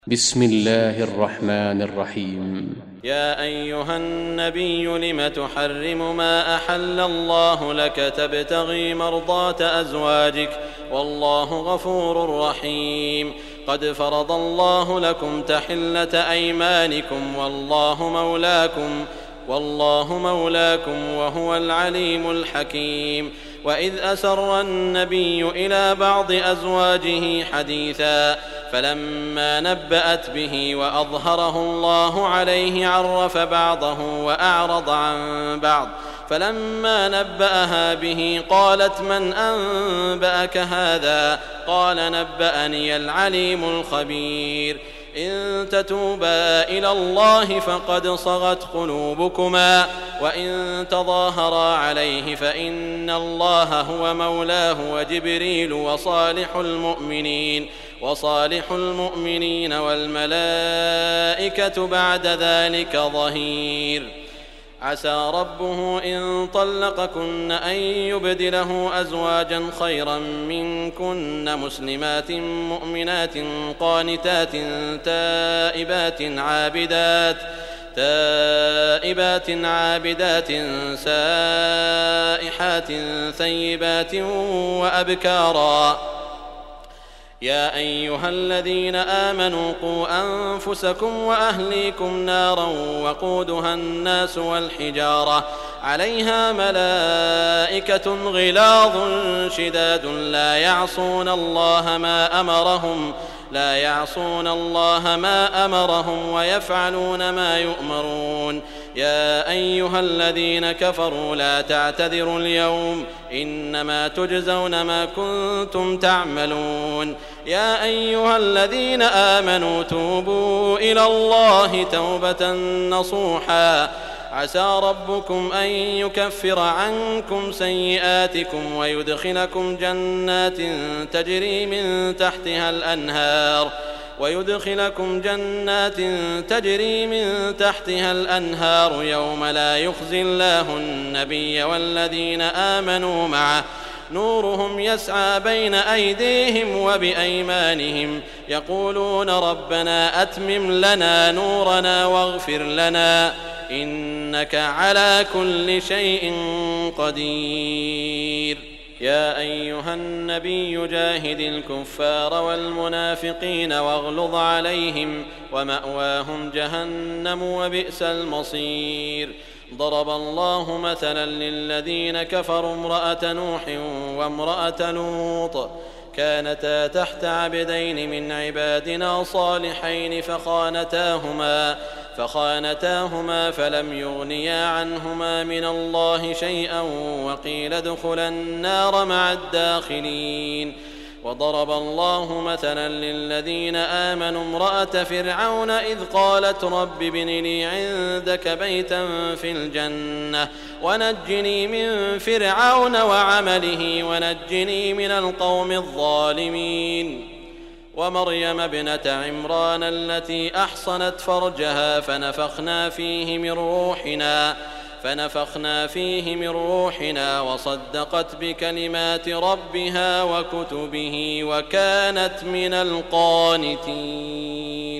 بسم الله الرحمن الرحيم. يا أيها النبي لم تحرم ما أحل الله لك تبتغي مرضات أزواجك والله غفور رحيم. قد فرض الله لكم تحلة أيمانكم والله مولاكم وهو العليم الحكيم. وإذ أسر النبي إلى بعض أزواجه حديثا فلما نبأت به وأظهره الله عليه عرف بعضه وأعرض عن بعض. فلما نبأها به قالت من أنبأك هذا؟ قال نبأني العليم الخبير. إن تتوبا إلى الله فقد صغت قلوبكما وإن تظاهرا عليه فإن الله هو مولاه وجبريل وصالح المؤمنين والملائكة بعد ذلك ظهير. عسى ربه إن طلقكن أن يبدله أزواجا خيرا منكن مسلمات مؤمنات قانتات تائبات عابدات سائحات ثيبات وأبكارا. يا أيها الذين آمنوا قوا أنفسكم وأهليكم نارا وقودها الناس والحجارة عليها ملائكة غلاظ شداد لا يعصون الله ما أمرهم ويفعلون ما يؤمرون. يا أيها الذين كفروا لا تعتذروا اليوم إنما تجزون ما كنتم تعملون. يا أيها الذين آمنوا توبوا إلى الله توبة نصوحا عسى ربكم أن يكفر عنكم سيئاتكم ويدخلكم جنات تجري من تحتها الأنهار يوم لا يخزي الله النبي والذين آمنوا معه نورهم يسعى بين أيديهم وبأيمانهم يقولون ربنا أتمم لنا نورنا واغفر لنا إنك على كل شيء قدير. يا أيها النبي جاهد الكفار والمنافقين واغلظ عليهم ومأواهم جهنم وبئس المصير. ضرب الله مثلا للذين كفروا امرأة نوح وامرأة لوط كانتا تحت عبدين من عبادنا صالحين فخانتاهما فلم يغنيا عنهما من الله شيئا وقيل ادخلا النار مع الداخلين. وضرب الله مثلا للذين آمنوا امرأة فرعون إذ قالت رب ابن لي عندك بيتا في الجنة ونجني من فرعون وعمله ونجني من القوم الظالمين. ومريم ابنة عمران التي أحصنت فرجها فنفخنا فيه من روحنا وصدقت بكلمات ربها وكتبه وكانت من القانتين.